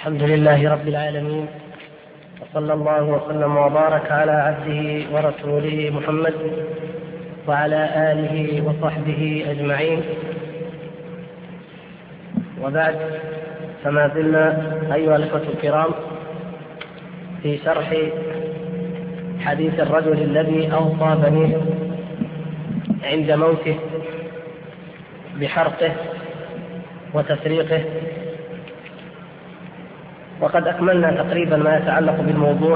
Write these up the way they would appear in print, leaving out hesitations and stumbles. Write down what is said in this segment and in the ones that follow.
الحمد لله رب العالمين، وصلى الله وسلم وبارك على عبده ورسوله محمد وعلى آله وصحبه أجمعين. وبعد، فما زلنا أيها الأخوة الكرام في شرح حديث الرجل الذي أوصى بنيه عند موته بحرقه وتفريقه، وقد أكملنا تقريبا ما يتعلق بالموضوع،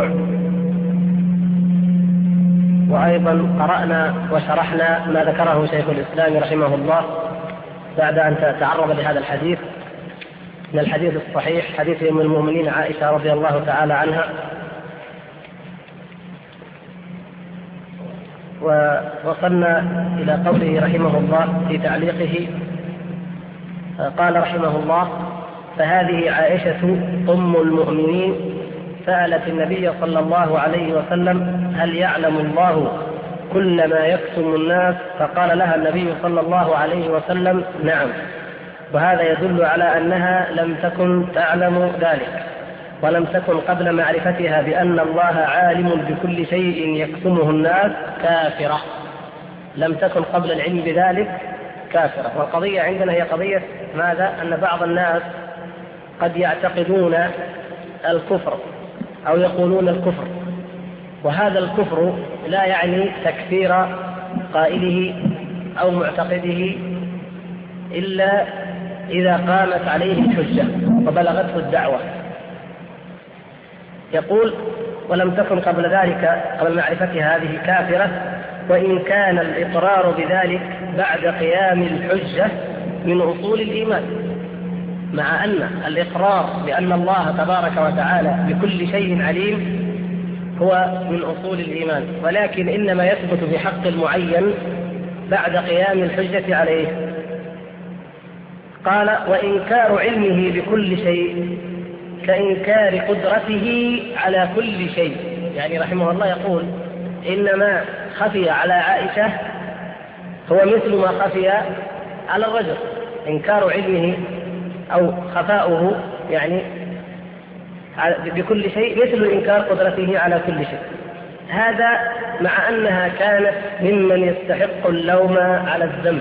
وأيضا قرأنا وشرحنا ما ذكره شيخ الإسلام رحمه الله بعد أن تعرض لهذا الحديث من الحديث الصحيح، حديث أم المؤمنين عائشة رضي الله تعالى عنها. ووصلنا إلى قوله رحمه الله في تعليقه، قال رحمه الله: فهذه عائشة أم المؤمنين سألت النبي صلى الله عليه وسلم: هل يعلم الله كل ما يكتم الناس؟ فقال لها النبي صلى الله عليه وسلم: نعم. وهذا يدل على أنها لم تكن تعلم ذلك، ولم تكن قبل معرفتها بأن الله عالم بكل شيء يكتمه الناس كافرة. لم تكن قبل العلم بذلك كافرة. والقضية عندنا هي قضية ماذا؟ أن بعض الناس قد يعتقدون الكفر أو يقولون الكفر، وهذا الكفر لا يعني تكفير قائله أو معتقده إلا إذا قامت عليه الحجة وبلغته الدعوة. يقول: ولم تكن قبل ذلك، قبل معرفتها هذه كافرة، وإن كان الإقرار بذلك بعد قيام الحجة من أصول الإيمان. مع أن الإقرار بأن الله تبارك وتعالى بكل شيء عليم هو من أصول الإيمان، ولكن إنما يثبت في حق المعين بعد قيام الحجة عليه. قال: وإنكار علمه بكل شيء كإنكار قدرته على كل شيء. يعني رحمه الله يقول: إنما خفي على عائشة هو مثل ما خفي على الرجل. إنكار علمه أو خفاؤه يعني بكل شيء مثل إنكار قدرته على كل شيء. هذا مع أنها كانت ممن يستحق اللوم على الذنب.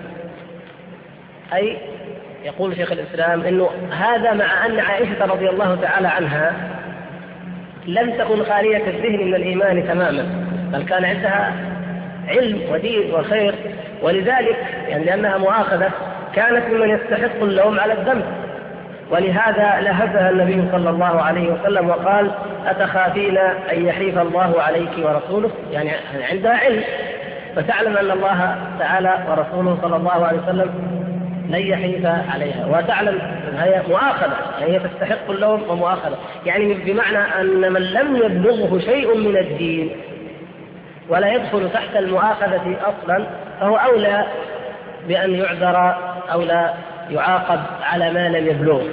أي يقول شيخ الإسلام إنه هذا مع أن عائشة رضي الله تعالى عنها لم تكن خالية الذهن من الإيمان تماما، بل كان عندها علم ودين وخير، ولذلك يعني لأنها مؤاخذة كانت ممن يستحق اللوم على الذنب. ولهذا لهفها النبي صلى الله عليه وسلم وقال: أتخافين أن يحيف الله عليك ورسوله؟ يعني عندها علم، فتعلم أن الله تعالى ورسوله صلى الله عليه وسلم لن يحيف عليها، وتعلم هي مؤاخذة، يعني هي تستحق اللوم ومؤاخذة، يعني بمعنى أن من لم يبلغه شيء من الدين ولا يدخل تحت المؤاخذة أصلا فهو أولى بأن يعذر أو لا يعاقب على ما لم يبلغه.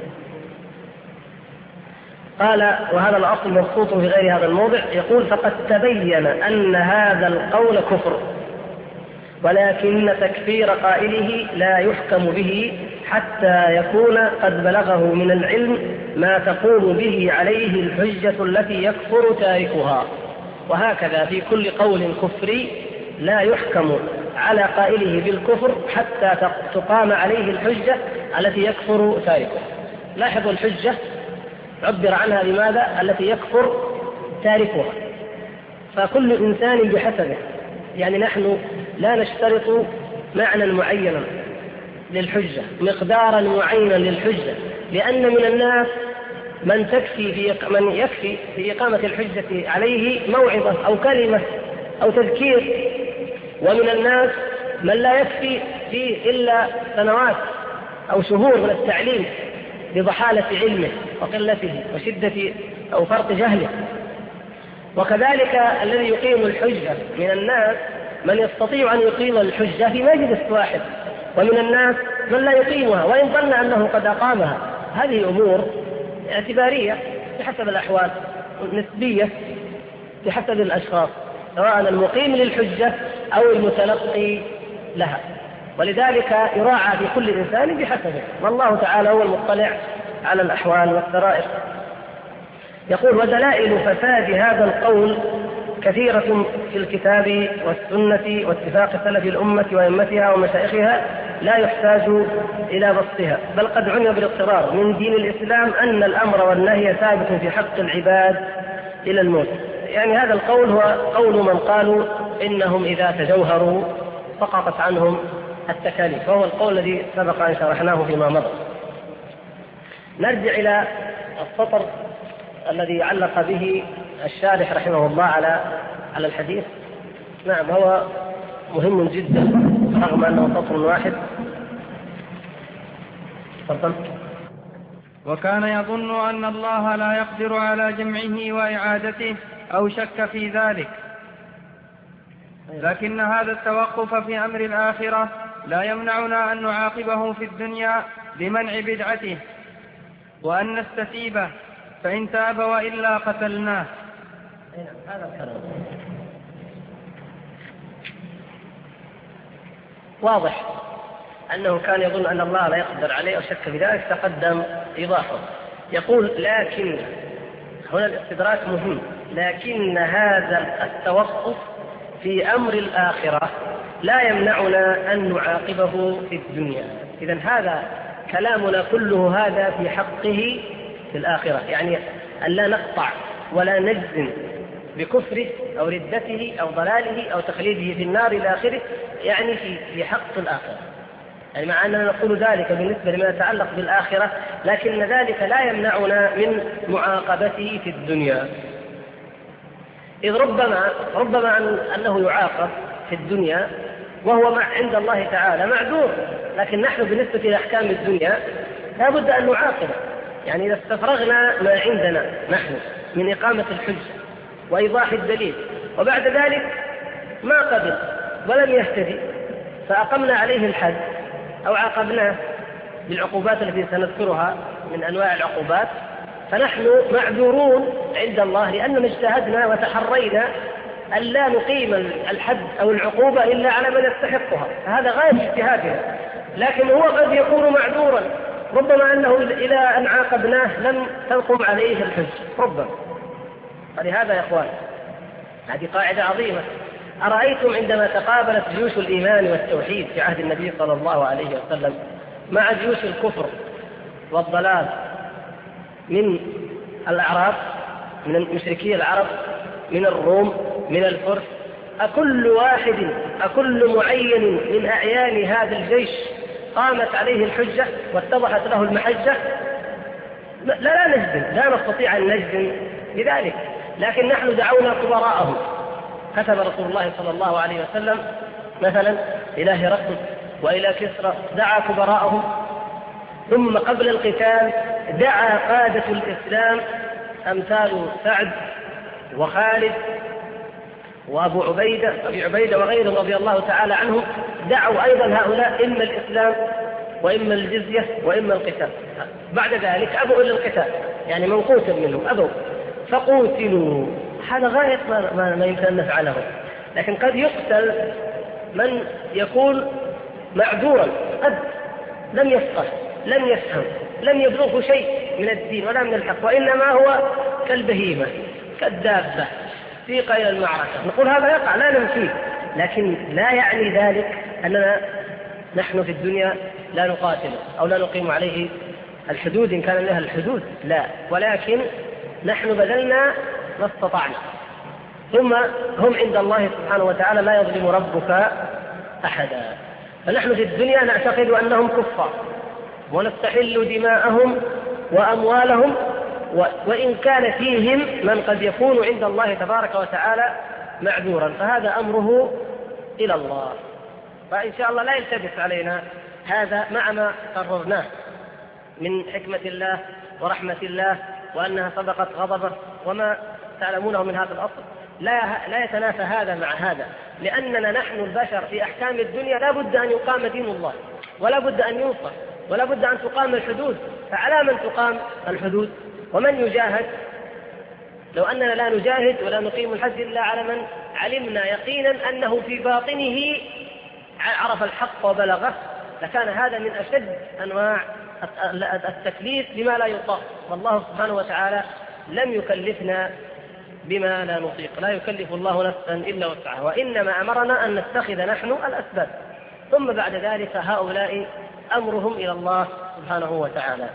قال: وهذا الأصل مبسوط في غير هذا الموضع. يقول: فقد تبين أن هذا القول كفر، ولكن تكفير قائله لا يحكم به حتى يكون قد بلغه من العلم ما تقوم به عليه الحجة التي يكفر تاركها. وهكذا في كل قول كفري لا يحكم على قائله بالكفر حتى تقام عليه الحجة التي يكفر تاركها. لاحظوا الحجة عبر عنها بماذا؟ التي يكفر تاركها. فكل إنسان بحسبه، يعني نحن لا نشترط معنى معينا للحجة، مقدارا معينا للحجة، لأن من الناس من يكفي في إقامة الحجة عليه موعظة أو كلمة أو تذكير، ومن الناس من لا يكفي فيه إلا سنوات أو شهور من التعليم بضحالة علمه وقلته وشدة أو فرط جهله. وكذلك الذي يقيم الحجة من الناس من يستطيع أن يقيم الحجة في مجلس واحد، ومن الناس من لا يقيمها وإن ظن أنه قد أقامها. هذه أمور اعتبارية بحسب الأحوال، نسبية بحسب الأشخاص، سواء المقيم للحجة أو المتلقي لها. ولذلك يراعى في كل إنسان بحسبه، والله تعالى هو المطلع على الأحوال والسرائر. يقول: ودلائل فساد هذا القول كثيرة في الكتاب والسنة واتفاق سلف الأمة وأئمتها ومشايخها لا يحتاج إلى بسطها، بل قد علم بالاضطرار من دين الإسلام أن الأمر والنهي ثابت في حق العباد إلى الموت. يعني هذا القول هو قول من قالوا إنهم إذا تجوهروا سقطت عنهم التكاليف، وهو القول الذي سبق أن شرحناه فيما مضى. نرجع إلى السطر الذي علق به الشارح رحمه الله على الحديث. نعم، هو مهم جدا رغم أنه سطر واحد. تفضل. وكان يظن أن الله لا يقدر على جمعه وإعادته أو شك في ذلك، لكن هذا التوقف في أمر الآخرة لا يمنعنا أن نعاقبه في الدنيا بمنع بدعته وأن نستتيبه، فإن تاب وإلا قتلناه. هذا الكلام واضح أنه كان يظن أن الله لا يقدر عليه وشك في ذلك، تقدم إضافة. يقول: لكن هنا الاستدراك مهم، لكن هذا التوقف في أمر الآخرة لا يمنعنا أن نعاقبه في الدنيا. إذن هذا كلامنا كله هذا في حقه في الآخرة، يعني أن لا نقطع ولا نجزم بكفره أو ردته أو ضلاله أو تخليده في النار إلى آخره، يعني في حق الآخرة. يعني مع أننا نقول ذلك بالنسبة لما يتعلق بالآخرة، لكن ذلك لا يمنعنا من معاقبته في الدنيا. إذ ربما أنه يعاقب في الدنيا وهو عند الله تعالى معذور، لكن نحن بالنسبة لأحكام الدنيا لا بد أن نعاقب. يعني إذا استفرغنا ما عندنا نحن من إقامة الحجة وإيضاح الدليل وبعد ذلك ما قبل ولم يهتدي فأقمنا عليه الحد أو عاقبناه بالعقوبات التي سنذكرها من أنواع العقوبات، فنحن معذورون عند الله لأننا اجتهدنا وتحرينا أن لا نقيم الحد أو العقوبة إلا على من يستحقها، هذا غاية اجتهادنا. لكن هو قد يكون معذورا، ربما أنه إلى أن عاقبناه لم تنقم عليه الحج ربما. فلهذا يا إخوان هذه قاعدة عظيمة. أرأيتم عندما تقابلت جيوش الإيمان والتوحيد في عهد النبي صلى الله عليه وسلم مع جيوش الكفر والضلال من الأعراب، من مشركي العرب، من الروم، من الفرس، أكل معين من أعيان هذا الجيش قامت عليه الحجة واتضحت له المحجة؟ لا نجزم، لا نستطيع أن نجزم بذلك، لكن نحن دعونا كبراءهم. كتب رسول الله صلى الله عليه وسلم مثلا إلى هرقل وإلى كسرى، دعا كبراءهم، ثم قبل القتال دعا قادة الإسلام أمثال سعد وخالد وأبي عبيدة وغيرهم رضي الله تعالى عنهم، دعوا أيضا هؤلاء إما الإسلام وإما الجزية وإما القتال. بعد ذلك أبوا إلى القتال، يعني من قتل منهم أبوا فقوتلوا. هذا غاية ما يمكن أن نفعله. لكن قد يقتل من يكون معذورا، قد لم يفقه، لم يفهم، لم يبلغه شيء من الدين ولا من الحق، وإنما هو كالبهيمة كالدابة سيق إلى المعركة. نقول هذا يقع لا ننفيه، لكن لا يعني ذلك أننا نحن في الدنيا لا نقاتل أو لا نقيم عليه الحدود إن كان لها الحدود، لا، ولكن نحن بذلنا ما استطعنا. ثم هم عند الله سبحانه وتعالى لا يظلم ربك أحدا. فنحن في الدنيا نعتقد أنهم كفار ونستحل دماءهم وأموالهم، وإن كان فيهم من قد يكون عند الله تبارك وتعالى معذورا، فهذا أمره إلى الله. فإن شاء الله لا يلتبس علينا هذا مع ما قررناه من حكمة الله ورحمة الله وأنها سبقت غضبه وما تعلمونه من هذا الأصل. لا يتنافى هذا مع هذا، لأننا نحن البشر في أحكام الدنيا لا بد أن يقام دين الله، ولا بد أن ينصر، ولا بد أن تقام الحدود. فعلى من تقام الحدود ومن يجاهد؟ لو أننا لا نجاهد ولا نقيم الحد إلا على من علمنا يقينا أنه في باطنه عرف الحق وبلغه، لكان هذا من أشد أنواع التكليف بما لا يطاق، والله سبحانه وتعالى لم يكلفنا بما لا نطيق، لا يكلف الله نفسا إلا وسعها، وإنما أمرنا أن نتخذ نحن الأسباب، ثم بعد ذلك هؤلاء أمرهم إلى الله سبحانه وتعالى.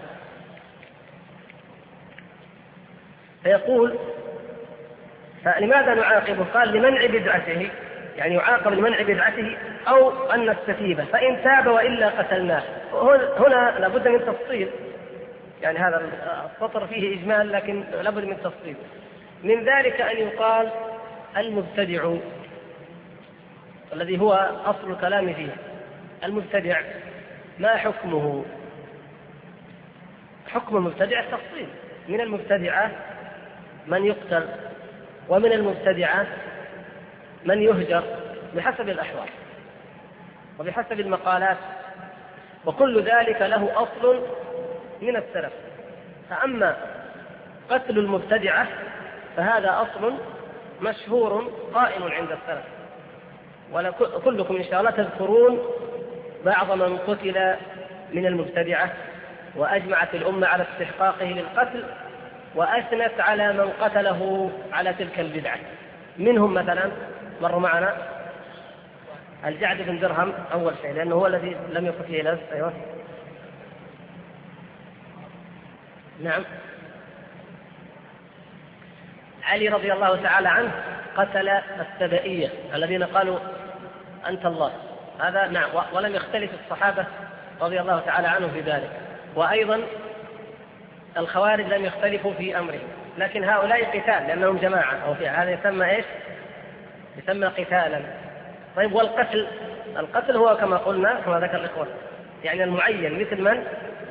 فيقول فلماذا نعاقبه؟ قال لمنع بدعته، يعني يعاقب لمنع بدعته أو أن نستتيبه، فإن تاب وإلا قتلناه. هنا لابد من تفصيل، يعني هذا السطر فيه إجمال لكن لابد من تفصيل. من ذلك أن يقال المبتدع الذي هو أصل الكلام فيه، المبتدع ما حكمه؟ حكم المبتدع التفصيل، من المبتدعة من يقتل، ومن المبتدعة من يهجر بحسب الأحوال وبحسب المقالات، وكل ذلك له أصل من السلف. فأما قتل المبتدعة فهذا أصل مشهور قائم عند السلف، وكلكم إن شاء الله تذكرون بعض من قتل من المبتدعة، وأجمعت الأمة على استحقاقه للقتل، وأثنت على من قتله على تلك البدعة. منهم مثلا مر معنا الجعد بن درهم أول شيء، لأنه هو الذي لم يكن فيه لبس. أيوة نعم. علي رضي الله تعالى عنه قتل السبائية الذين قالوا أنت الله، هذا نعم، ولم يختلف الصحابة رضي الله تعالى عنهم في ذلك، وأيضا الخوارج لم يختلفوا في أمره، لكن هؤلاء قتال لأنهم جماعة، أو في هذا يسمى إيش؟ يسمى قتالا. طيب والقتل؟ القتل هو كما قلنا كما ذكر الإخوة، يعني المعين، مثل من؟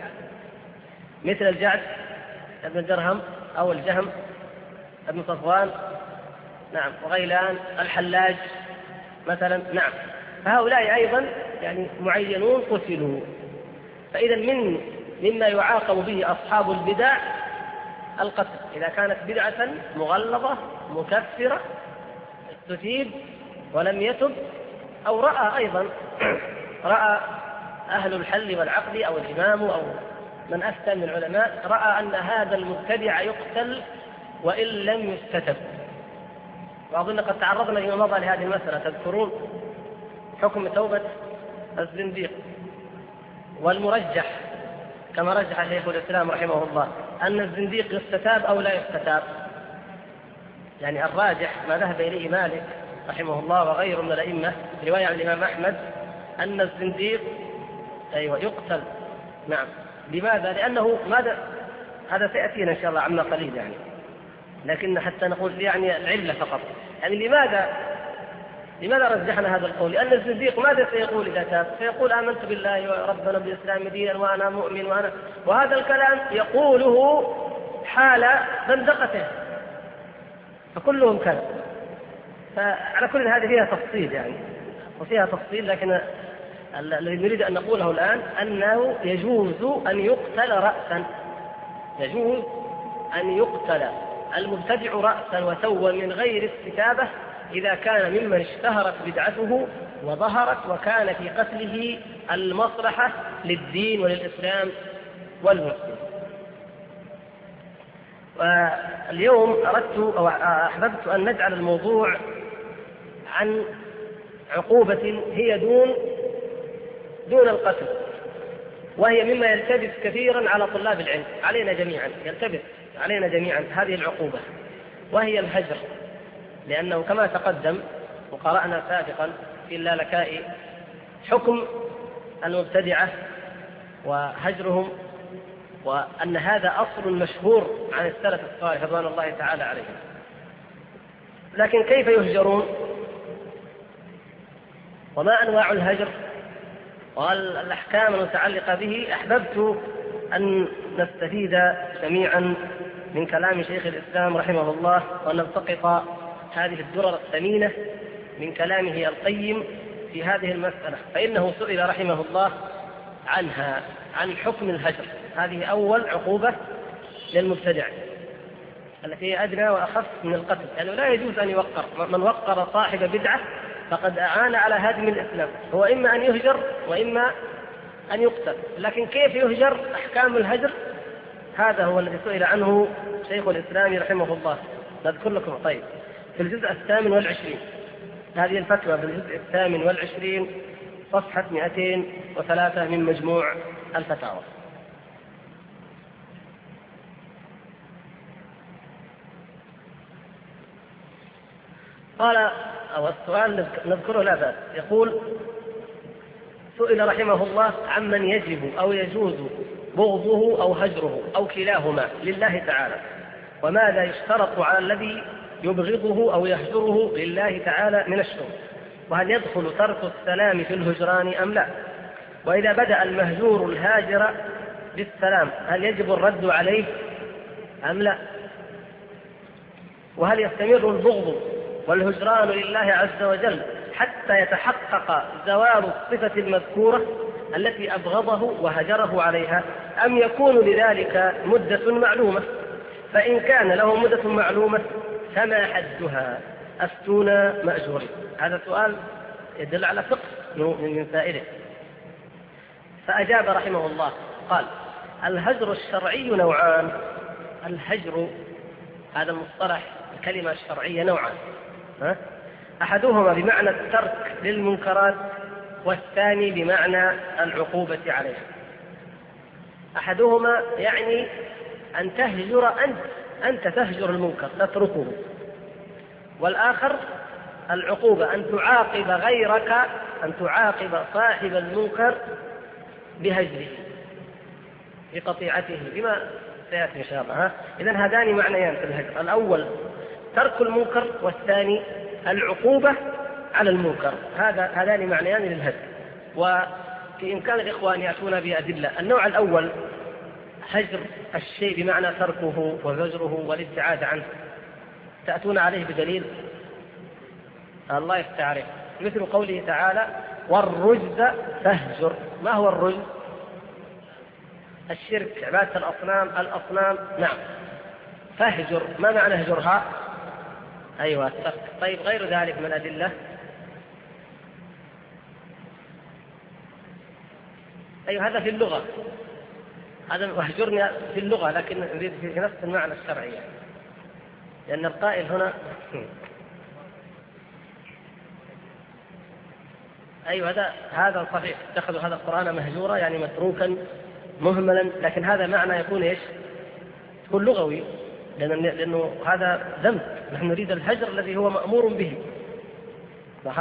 مثل الجعد بن درهم أو الجهم ابن صفوان، نعم، وغيلان، الحلاج مثلا، نعم، فهؤلاء أيضا يعني معينون قتلوا. فإذا مما يعاقب به أصحاب البدع القتل، إذا كانت بدعة مغلظة مكفرة تثيب ولم يتب، أو رأى أيضا رأى أهل الحل والعقد أو الإمام أو من أفتى من العلماء رأى أن هذا المبتدع يقتل وإن لم يستتب. وأظن قد تعرضنا فيما مضى لهذه المسألة، تذكرون حكم توبة الزنديق، والمرجح كما رجح شيخ الإسلام رحمه الله أن الزنديق يستتاب أو لا يستتاب. يعني الراجح ما ذهب إليه مالك رحمه الله وغيره من الأئمة، رواية عن الإمام أحمد، أن الزنديق يقتل. نعم. لماذا؟ لأنه هذا سيأتينا إن شاء الله عما قليل، يعني لكن حتى نقول يعني العلة فقط. يعني لماذا رجحنا هذا القول؟ لأن الزنديق ماذا سيقول إذا تاب؟ سيقول آمنت بالله ربنا بالإسلام دينا وأنا مؤمن وهذا الكلام يقوله حال زندقته، فكلهم كذب. فعلى كل هذه فيها تفصيل، يعني وفيها تفصيل، لكن الذي نريد أن نقوله الآن أنه يجوز أن يقتل رأسا، يجوز أن يقتل المبتدع رأسا وتوا من غير استتابة إذا كان ممن اشتهرت بدعته وظهرت وكان في قتله المصلحة للدين وللإسلام والمسلمين. واليوم أردت أو أحببت أن نجعل الموضوع عن عقوبة هي دون القتل، وهي مما يلتبس كثيرا على طلاب العلم، علينا جميعا، يلتبس علينا جميعا هذه العقوبة، وهي الهجر. لأنه كما تقدم وقرأنا سابقا في اللالكائي حكم المبتدعة وهجرهم، وأن هذا أصل مشهور عن السلف الصالح رضوان الله تعالى عليهم. لكن كيف يهجرون؟ وما أنواع الهجر؟ والأحكام المتعلقة به. أحببت أن نستفيد جميعا من كلام شيخ الإسلام رحمه الله، ونلتقط هذه الدرر الثمينة من كلامه القيم في هذه المسألة. فإنه سئل رحمه الله عن حكم الهجر، هذه أول عقوبة للمبتدع التي هي أدنى وأخف من القتل، لأنه لا يجوز أن يوقر. من وقر صاحب بدعة فقد أعان على هدم الإسلام، هو إما أن يهجر وإما أن يقتل، لكن كيف يهجر؟ أحكام الهجر هذا هو الذي سئل عنه شيخ الإسلام رحمه الله. نذكر لكم طيب في الجزء 28 هذه الفتوى، في الجزء 28 صفحة 203 من مجموع الفتاوى. قال أو السؤال نذكره لا بأس. يقول: سئل رحمه الله عمن يجب أو يجوز بغضه أو هجره أو كلاهما لله تعالى، وماذا يشترط على الذي يبغضه أو يهجره لله تعالى من الشروط، وهل يدخل ترك السلام في الهجران أم لا، وإذا بدأ المهجور الهاجر بالسلام هل يجب الرد عليه أم لا، وهل يستمر البغض والهجران لله عز وجل حتى يتحقق زوال الصفة المذكورة التي أبغضه وهجره عليها، أم يكون لذلك مدة معلومة؟ فإن كان له مدة معلومة فما حدها؟ أفتونا مأجورين. هذا سؤال يدل على فقه من سائله. فأجاب رحمه الله قال: الهجر الشرعي نوعان. الهجر هذا المصطلح الكلمة الشرعية نوعان، أحدهما بمعنى الترك للمنكرات، والثاني بمعنى العقوبة عليها. أحدهما يعني أن تهجر أنت تهجر المنكر تتركه، والآخر العقوبة أن تعاقب غيرك، أن تعاقب صاحب المنكر بهجره بقطيعته بما سيأتي إن شاء الله. إذن هذان معنيان في الهجر: الأول ترك المنكر، والثاني العقوبة على المنكر. هذان معنيان للهجر، وفي إمكان الإخوة أن يأتون بأدلة. النوع الأول هجر الشيء بمعنى تركه وزجره والابتعاد عنه، تأتون عليه بدليل الله يستعرف، مثل قوله تعالى: والرجز فاهجر. ما هو الرجز؟ الشرك، عبادة الأصنام. نعم. فاهجر ما معنى هجرها؟ أيوة الترك. طيب غير ذلك من الأدلة؟ أيوة هذا في اللغة، هذا واهجرني في اللغة، لكن نريد في نفس المعنى الشرعي، لأن القائل هنا أيوة هذا صحيح، اتخذوا هذا القرآن مهجورا يعني متروكا مهملا، لكن هذا معنى يكون إيش؟ يكون لغوي، لأنه هذا ذنب. نحن نريد الهجر الذي هو مأمور به. لاحظت؟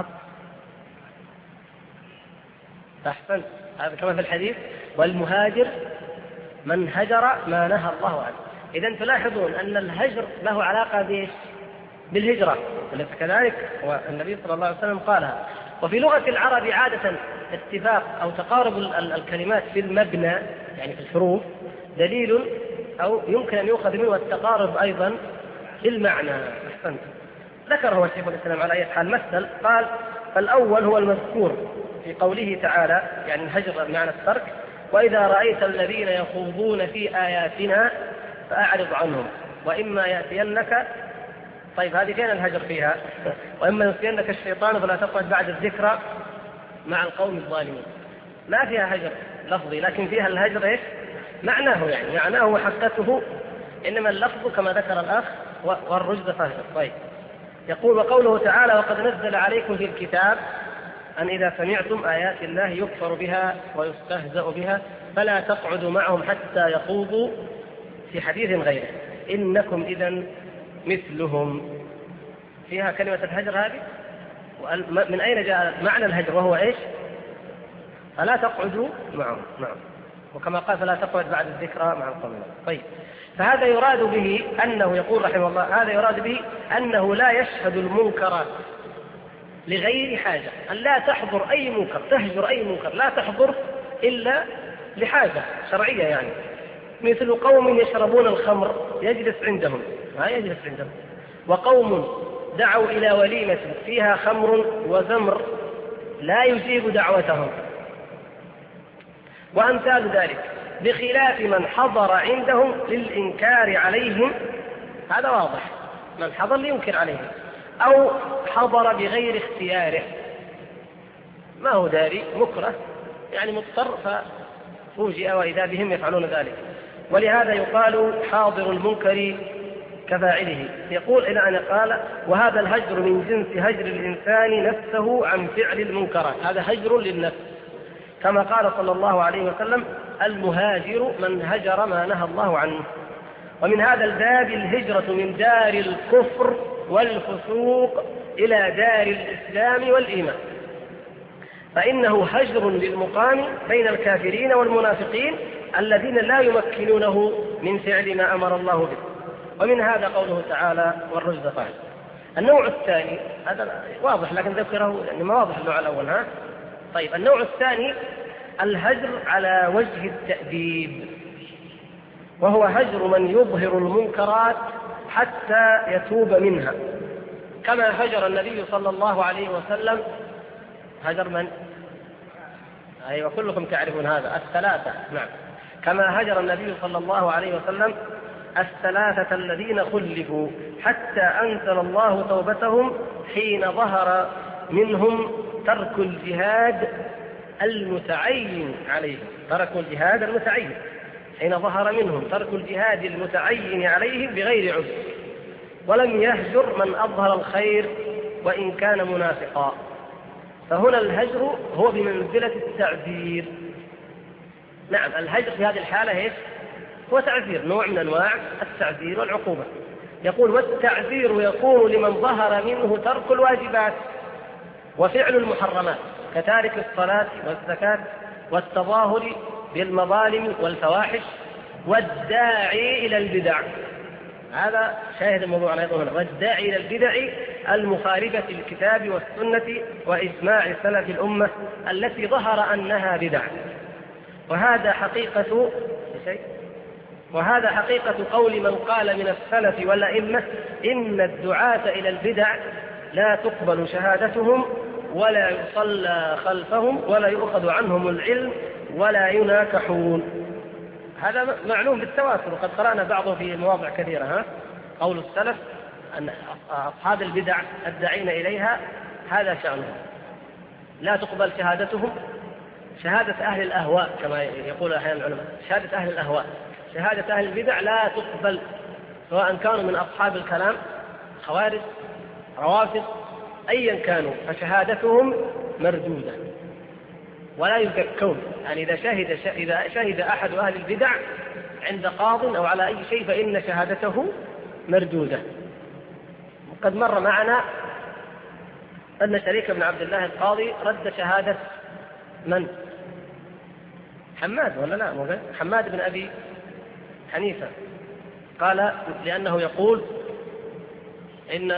أحسن. هذا كما في الحديث: والمهاجر من هجر ما نهى الله عنه. إذن تلاحظون أن الهجر له علاقة بالهجرة، وليس كذلك؟ والنبي صلى الله عليه وسلم قالها. وفي لغة العرب عادة اتفاق أو تقارب الكلمات في المبنى يعني في الحروف دليل أو يمكن أن يؤخذ منه التقارب أيضا في المعنى. أحسنت. ذكره شيخ الإسلام على أي حال مثل، قال: فالأول هو المذكور في قوله تعالى يعني الهجر بمعنى الترك: وإذا رأيت الذين يخوضون في آياتنا فأعرض عنهم وإما يأتينك. طيب هذه فين الهجر فيها؟ وإما يأتينك الشيطان فلا تقعد بعد الذكرى مع القوم الظالمين. ما فيها هجر لفظي، لكن فيها الهجر إيش؟ معناه، يعني معناه وحقته، إنما اللفظ كما ذكر الأخ والرجز فهجر. طيب يقول: وقوله تعالى: وقد نزل عليكم في الكتاب أن إذا سمعتم آيات الله يكفر بها ويستهزأ بها فلا تقعدوا معهم حتى يخوضوا في حديث غيره إنكم إذن مثلهم. فيها كلمة الهجر هذه. من أين جاء معنى الهجر وهو إيش؟ فلا تقعدوا معهم. نعم. وكما قال: فلا تقعد بعد الذكرى مع القوم. طيب فهذا يراد به أنه يقول رحمه الله هذا يراد به أنه لا يشهد المنكرات لغير حاجة، أن لا تحضر أي منكر، تهجر أي منكر، لا تحضر إلا لحاجة شرعية، يعني مثل قوم يشربون الخمر يجلس عندهم، ما يجلس عندهم، وقوم دعوا إلى وليمة فيها خمر وزمر لا يجيب دعوتهم، وأمثال ذلك، بخلاف من حضر عندهم للإنكار عليهم. هذا واضح، من حضر لينكر عليهم، أو حضر بغير اختياره، ما هو داري مكره يعني مضطر فوجئ وإذا بهم يفعلون ذلك. ولهذا يقال حاضر المنكر كفاعله. يقول إلى أن قال وهذا الهجر من جنس هجر الإنسان نفسه عن فعل المنكرات، هذا هجر للنفس، كما قال صلى الله عليه وسلم المهاجر من هجر ما نهى الله عنه. ومن هذا الباب الهجرة من دار الكفر والفسوق إلى دار الإسلام والإيمان، فإنه هجر للمقام بين الكافرين والمنافقين الذين لا يمكنونه من فعل ما أمر الله به. ومن هذا قوله تعالى والرجز فاعل. النوع الثاني هذا واضح لكن ذكره يعني ما واضح النوع الأول. طيب النوع الثاني الهجر على وجه التأديب، وهو هجر من يظهر المنكرات حتى يتوب منها، كما هجر النبي صلى الله عليه وسلم. هجر من؟ أيوة كلكم تعرفون هذا، الثلاثة. نعم، كما هجر النبي صلى الله عليه وسلم الثلاثة الذين خلفوا حتى أنزل الله توبتهم حين ظهر منهم ترك الجهاد المتعين عليهم، تركوا الجهاد المتعين، حين ظهر منهم ترك الجهاد المتعين عليهم بغير عذر، ولم يهجر من أظهر الخير وإن كان منافقا. فهنا الهجر هو بمنزلة التعذير. نعم، الهجر في هذه الحالة هو تعذير، نوع من أنواع التعذير والعقوبة. يقول والتعذير يكون لمن ظهر منه ترك الواجبات وفعل المحرمات كتارك الصلاة والزكاة والتظاهر بالمظالم والفواحش والداعي إلى البدع. هذا شاهد الموضوع أيضا هنا، والداعي إلى البدع المخالفة للكتاب والسنة وإجماع سلف الأمة التي ظهر أنها بدع. وهذا حقيقة قول من قال من السلف والأئمة إن الدعاة إلى البدع لا تقبل شهادتهم ولا يصلى خلفهم ولا يؤخذ عنهم العلم ولا يناكحون. هذا معلوم بالتواتر، وقد قرأنا بعضه في مواضع كثيرة. قول السلف أن أصحاب البدع الداعين إليها هذا شأنهم، لا تقبل شهادتهم، شهادة أهل الأهواء كما يقول أحيانا العلماء، شهادة أهل الأهواء، شهادة أهل البدع لا تقبل، سواء كانوا من أصحاب الكلام خوارج روافض أيا كانوا، فشهادتهم مردودة ولا يزكون. يعني إذا شهد أحد أهل البدع عند قاض أو على أي شيء فإن شهادته مردودة. وقد مر معنا أن شريك بن عبد الله القاضي رد شهادة من؟ حماد ولا لا؟ حماد بن أبي حنيفة، قال لأنه يقول إن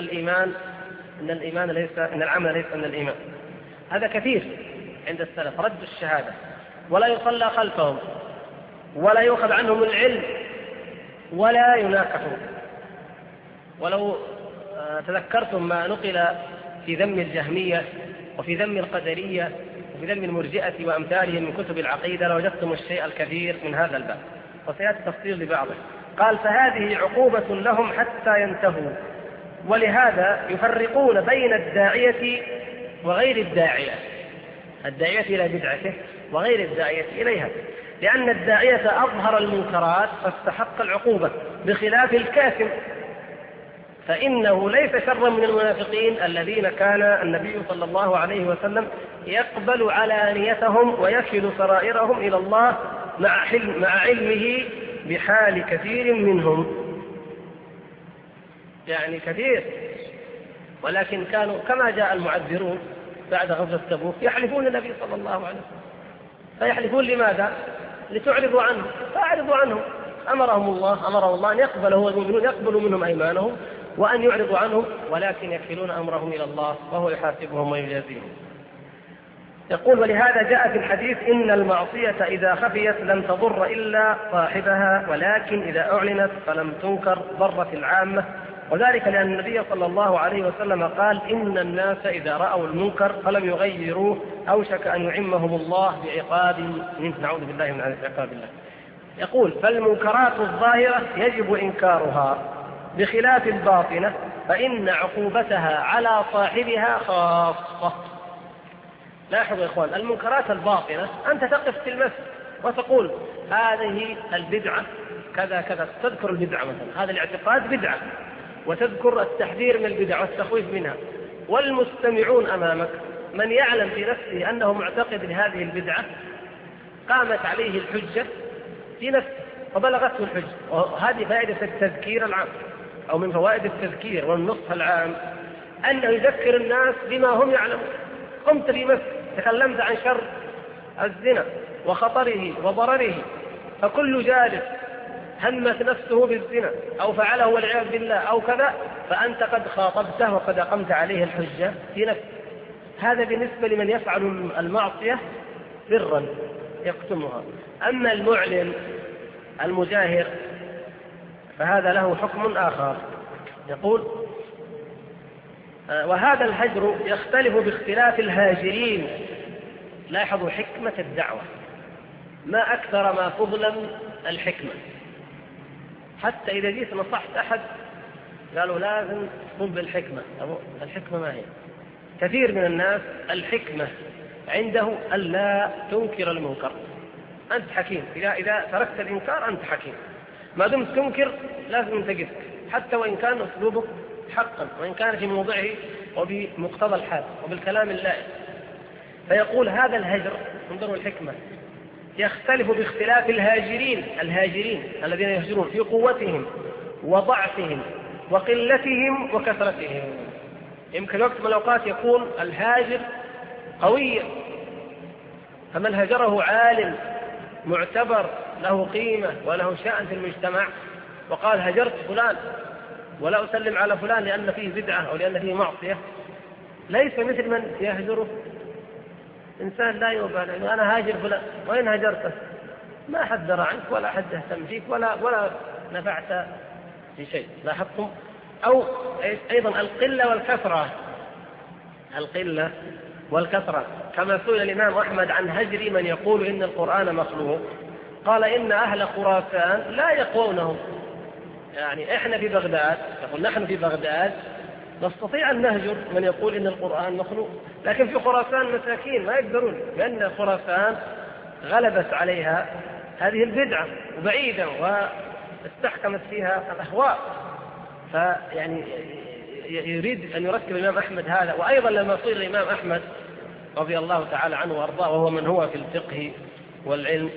العمل ليس من الإيمان. هذا كثير عند السلف، رد الشهادة، ولا يصلى خلفهم ولا يؤخذ عنهم العلم ولا يناكحون. ولو تذكرتم ما نقل في ذم الجهمية وفي ذم القدرية وفي ذم المرجئة وأمثالهم من كتب العقيدة لوجدتم الشيء الكثير من هذا الباب، وسيأتي تفصيل لبعضه. قال فهذه عقوبة لهم حتى ينتهوا. ولهذا يفرقون بين الداعية وغير الداعية، الداعية إلى بدعته وغير الداعية إليها، لأن الداعية أظهر المنكرات فاستحق العقوبة، بخلاف الكاتم فإنه ليس شرا من المنافقين الذين كان النبي صلى الله عليه وسلم يقبل علانيتهم ويكل سرائرهم إلى الله مع علمه بحال كثير منهم، يعني كثير، ولكن كانوا كما جاء المعذرون بعد غزوة تبوك يحلفون النبي صلى الله عليه وسلم. فيحلفون لماذا؟ لتعرضوا عنه، فأعرضوا عنهم. أمرهم الله أن يقبل هو المؤمنون يقبلوا منهم أيمانهم وأن يعرضوا عنهم، ولكن يكلون أمرهم إلى الله وهو يحاسبهم ويجازيهم. يقول ولهذا جاء في الحديث إن المعصية إذا خفيت لم تضر إلا صاحبها، ولكن إذا أعلنت فلم تنكر ضرت العامة. وذلك لأن النبي صلى الله عليه وسلم قال إن الناس إذا رأوا المنكر فلم يغيروه أوشك أن يعمهم الله بعقاب منه، نعوذ بالله من عقاب الله. يقول فالمنكرات الظاهرة يجب إنكارها، بخلاف الباطنة فإن عقوبتها على صاحبها خاصة. لاحظوا يا إخوان، المنكرات الباطنة أنت تقف في المسجد وتقول هذه البدعة كذا كذا، تذكر البدعة مثلا، هذا الاعتقاد بدعة، وتذكر التحذير من البدعة والتخويف منها. والمستمعون أمامك من يعلم في نفسه أنه معتقد لهذه البدعة قامت عليه الحجة في نفسه وبلغته الحجة. وهذه فائدة التذكير العام، أو من فوائد التذكير والنصح العام، أنه يذكر الناس بما هم يعلمون. قمت في مسجد تكلمت عن شر الزنا وخطره وضرره، فكل جالس همت نفسه بالزنا أو فعله والعياذ بالله أو كذا، فأنت قد خاطبته وقد أقمت عليه الحجة في نفسه. هذا بالنسبة لمن يفعل المعصية سرا يكتمها. أما المعلن المجاهر فهذا له حكم آخر. يقول وهذا الهجر يختلف باختلاف الهاجرين. لاحظوا حكمة الدعوة، ما أكثر ما تظلم الحكمة. حتى إذا جيت نصحت أحد قالوا لازم تقوم بالحكمة. الحكمة ما هي؟ كثير من الناس الحكمة عنده ألا تنكر المنكر. أنت حكيم، إذا تركت الإنكار أنت حكيم. ما دمت تنكر لازم تقف، حتى وإن كان أسلوبك حقا، وإن كان في موضعه وبمقتضى الحال وبالكلام اللائق. فيقول هذا الهجر، انظروا الحكمة، يختلف باختلاف الهاجرين الذين يهجرون في قوتهم وضعفهم وقلتهم وكثرتهم. يمكن وقت من الأوقات يكون الهاجر قويا، فمن هجره عالم معتبر له قيمة وله شأن في المجتمع وقال هجرت فلان ولا أسلم على فلان لأن فيه بدعة أو لأن فيه معصية، ليس مثل من يهجره إنسان لا يبالي، أنا هاجر فلان، وين هجرته؟ ما حد درى عنك ولا حد اهتم فيك ولا نفعت في شيء. لاحظتم؟ أو أيضا القلة والكثرة، كما سئل الإمام أحمد عن هجر من يقول إن القرآن مخلوق، قال إن أهل خراسان لا يقونه. يعني إحنا في بغداد، يقول نحن في بغداد نستطيع أن نهجر من يقول إن القرآن مخلوق، لكن في خراسان مساكين ما يقدرون، لأن خراسان غلبت عليها هذه البدعة وبعيدة واستحكمت فيها الأهواء. فيعني يريد أن يركب الإمام أحمد هذا. وأيضا لما سئل الإمام أحمد رضي الله تعالى عنه وأرضاه، وهو من هو في الفقه والعلم،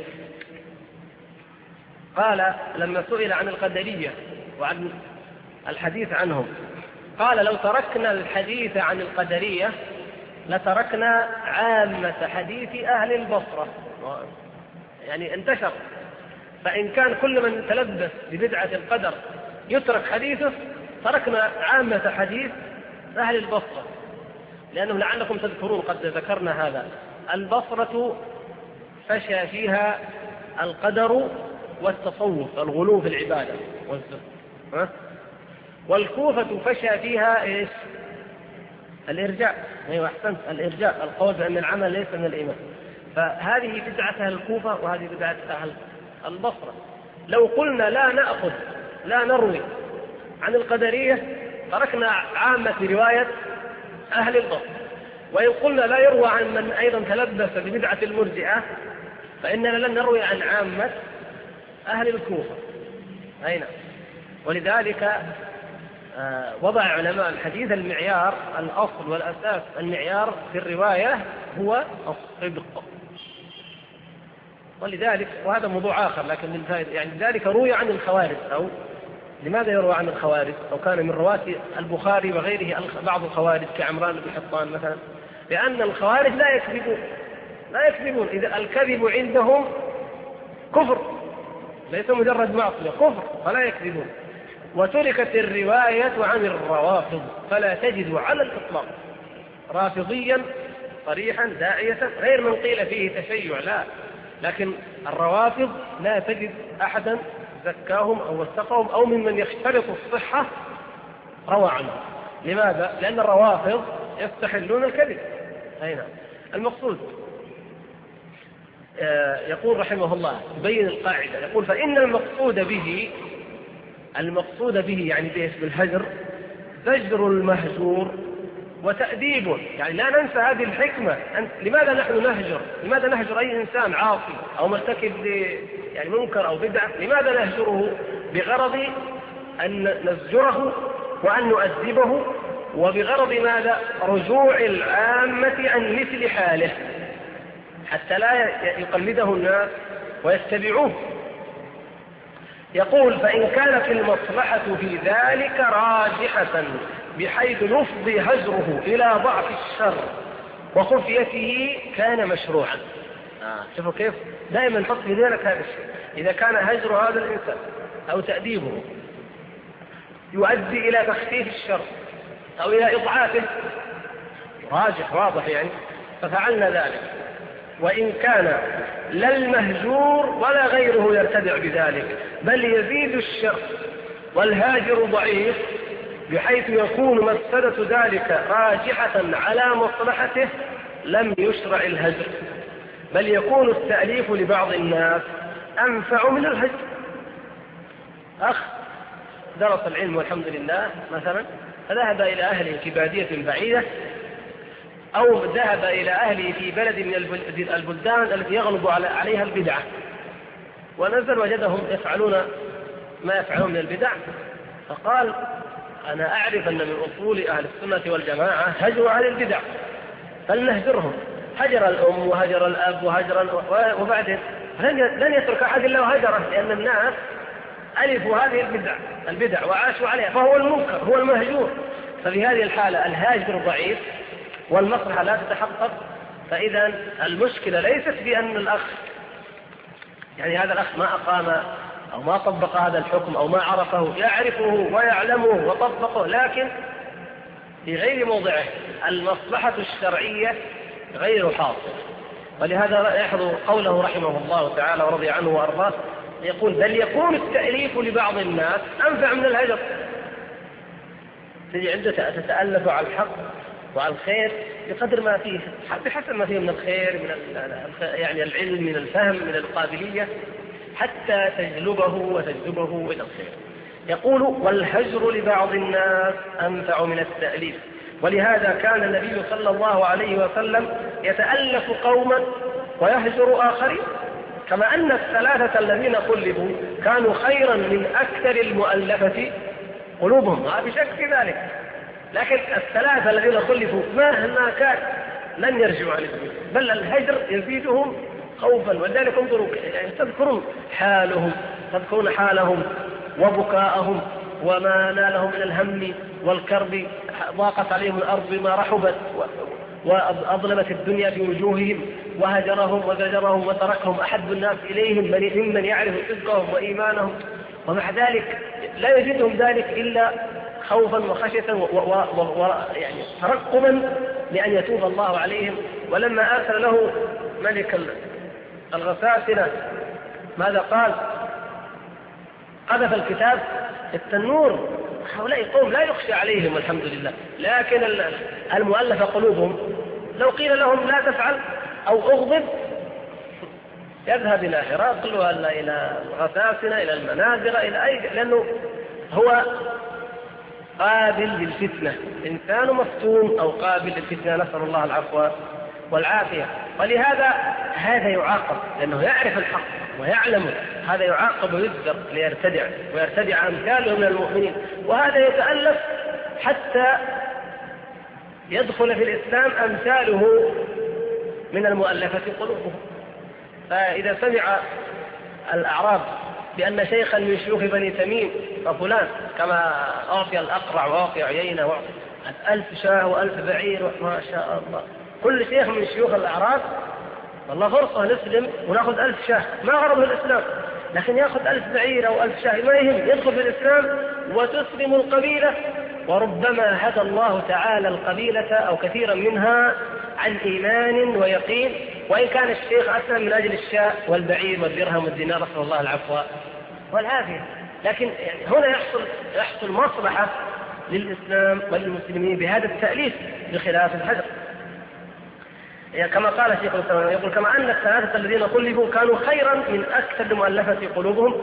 قال لما سئل عن القدرية وعن الحديث عنهم، قال لو تركنا الحديث عن القدرية لتركنا عامة حديث أهل البصرة. يعني انتشر، فإن كان كل من تلبس ببدعة القدر يترك حديثه تركنا عامة حديث أهل البصرة. لأنه لعلكم تذكرون قد ذكرنا هذا، البصرة فشى فيها القدر والتصوف، الغلو في العبادة والزهد. والكوفة فشى فيها إيش؟ الإرجاء. أيوة أحسنت، الإرجاء، القول بأن العمل ليس من الإيمان. فهذه بدعة أهل الكوفة وهذه بدعة أهل البصرة. لو قلنا لا نروي عن القدرية تركنا عامة رواية أهل البصرة. وإن قلنا لا يروى عن من أيضا تلبس ببدعة المرجئة فإننا لن نروي عن عامة أهل الكوفة. أين؟ ولذلك وضع علماء الحديث المعيار، الأصل والأساس، المعيار في الرواية هو الصدق. ولذلك، وهذا موضوع آخر لكن للفائدة، يعني ذلك روي عن الخوارج. أو لماذا يروى عن الخوارج؟ أو كان من رواة البخاري وغيره بعض الخوارج كعمران بن حطان مثلا، لأن الخوارج لا يكذبون. إذا الكذب عندهم كفر، ليس مجرد معصية، كفر، فلا يكذبون. وتركت الرواية عن الروافض، فلا تجد على الإطلاق رافضيا صريحا داعية غير من قيل فيه تشيع، لا، لكن الروافض لا تجد أحدا زكاهم أو وثقهم أو ممن يشترط الصحة روى عنهم. لماذا؟ لأن الروافض يستحلون الكذب. أين المقصود؟ يقول رحمه الله يبين القاعدة، يقول فإن المقصود به يعني بالهجر زجر المهجور وتأديب. يعني لا ننسى هذه الحكمة. لماذا نحن نهجر؟ لماذا نهجر أي إنسان عاصي أو مرتكب يعني منكر أو بدعة؟ لماذا نهجره؟ بغرض أن نزجره وأن نؤدبه، وبغرض ماذا؟ رجوع العامة عن مثل حاله حتى لا يقلده الناس ويتبعوه. يقول: فإن كانت المصلحة في ذلك راجحة بحيث يفضي هجره إلى ضعف الشر وخفيته كان مشروعا. شوفوا كيف دائما نحط في ذلك هذا الشيء. إذا كان هجر هذا الإنسان أو تأديبه يؤدي إلى تخفيف الشر أو إلى إضعافه راجح واضح يعني، ففعلنا ذلك. وإن كان لا المهجور ولا غيره يرتدع بذلك، بل يزيد الشر والهاجر ضعيف بحيث يكون مفسدة ذلك راجحة على مصلحته، لم يشرع الهجر، بل يكون التأليف لبعض الناس أنفع من الهجر. أخ درس العلم والحمد لله مثلا، فذهب إلى أهله في بادية بعيدة، أو ذهب إلى أهله في بلد من البلدان التي يغلب عليها البدعة، ونزل وجدهم يفعلون ما يفعلون من البدع، فقال: أنا أعرف أن من أصول أهل السنة والجماعة هجر أهل البدع، فلنهجرهم. هجر الأم وهجر الأب وبعدين لن يترك أحد إلا وهجره، لأن الناس ألفوا هذه البدع وعاشوا عليها، فهو المنكر، هو المهجور. ففي هذه الحالة الهاجر ضعيف والمصلحة لا تتحقق. فإذا المشكلة ليست بأن الأخ يعني هذا الأخ ما أقام أو ما طبق هذا الحكم أو ما عرفه، يعرفه ويعلمه وطبقه، لكن في غير موضعه، المصلحة الشرعية غير حاصل. ولهذا يحضر قوله رحمه الله تعالى ورضي عنه وأرضاه، يقول: بل يكون التأليف لبعض الناس أنفع من الهجر. تجي عنده تتألف على الحق وعلى الخير بقدر ما فيه، بحسب ما فيه من الخير، من يعني العلم، من الفهم، من القابلية، حتى تجلبه وتجذبه إلى الخير. يقول: والهجر لبعض الناس أنفع من التأليف. ولهذا كان النبي صلى الله عليه وسلم يتألف قوما ويهجر آخرين، كما أن الثلاثة الذين قلبوا كانوا خيرا من أكثر المؤلفة قلوبهم، ما في شك في ذلك. لكن الثلاثة الذين خلفوا مهما كان لن يرجعوا عن الدين، بل الهجر يزيدهم خوفا. ولذلك انظروا يعني تذكرون حالهم وبكاءهم وما نالهم من الهم والكرب، ضاقت عليهم الأرض بما رحبت وأظلمت الدنيا في وجوههم، وهجرهم وزجرهم وتركهم أحب الناس إليهم ممن يعرف صدقهم وإيمانهم، ومع ذلك لا يزيدهم ذلك إلا خوفا وخشية يعني ترقبا لأن يتوب الله عليهم. ولما أرسل له ملك الغساسنة ماذا قال؟ قذف الكتاب التنور. هؤلاء قوم لا يخشى عليهم والحمد لله، لكن المؤلف قلوبهم لو قيل لهم لا تفعل أو أغضب يذهب إلى هرقل ولا إلى الغساسنة إلى المنازل إلى أي، لأنه هو قابل للفتنة، إنسان مفتون أو قابل للفتنة، نسأل الله العفو والعافية. ولهذا هذا يعاقب لأنه يعرف الحق ويعلم، هذا يعاقب ويذكر ويرتدع أمثاله من المؤمنين، وهذا يتألف حتى يدخل في الإسلام أمثاله من المؤلفة قلوبهم. فإذا سمع الأعراب بأن شيخا من شيوخ بني تميم وفلان كما أعطي الأقرع وأعطي عيينة وأعطي 1000 شاه و1000 بعير ما شاء الله، كل شيخ من شيوخ الأعراب والله فرصة نسلم ونأخذ 1000 شاه، ما غرضه الإسلام، لكن يأخذ 1000 بعير أو 1000 شاه ما يهم، يدخل في الإسلام وتسلم القبيلة، وربما هدى الله تعالى القبيلة أو كثيرا منها عن إيمان ويقين، وإن كان الشيخ أسلم من أجل الشاء والبعير والدرهم والدينار، نسأل الله العفو والعافية. لكن يعني هنا يحصل مصلحة للإسلام وللمسلمين بهذا التأليف بخلاف الهجر. يعني كما قال شيخ الإسلام يقول: كما أن الثلاثة الذين قلبوا كانوا خيرا من أكثر المؤلفة قلوبهم،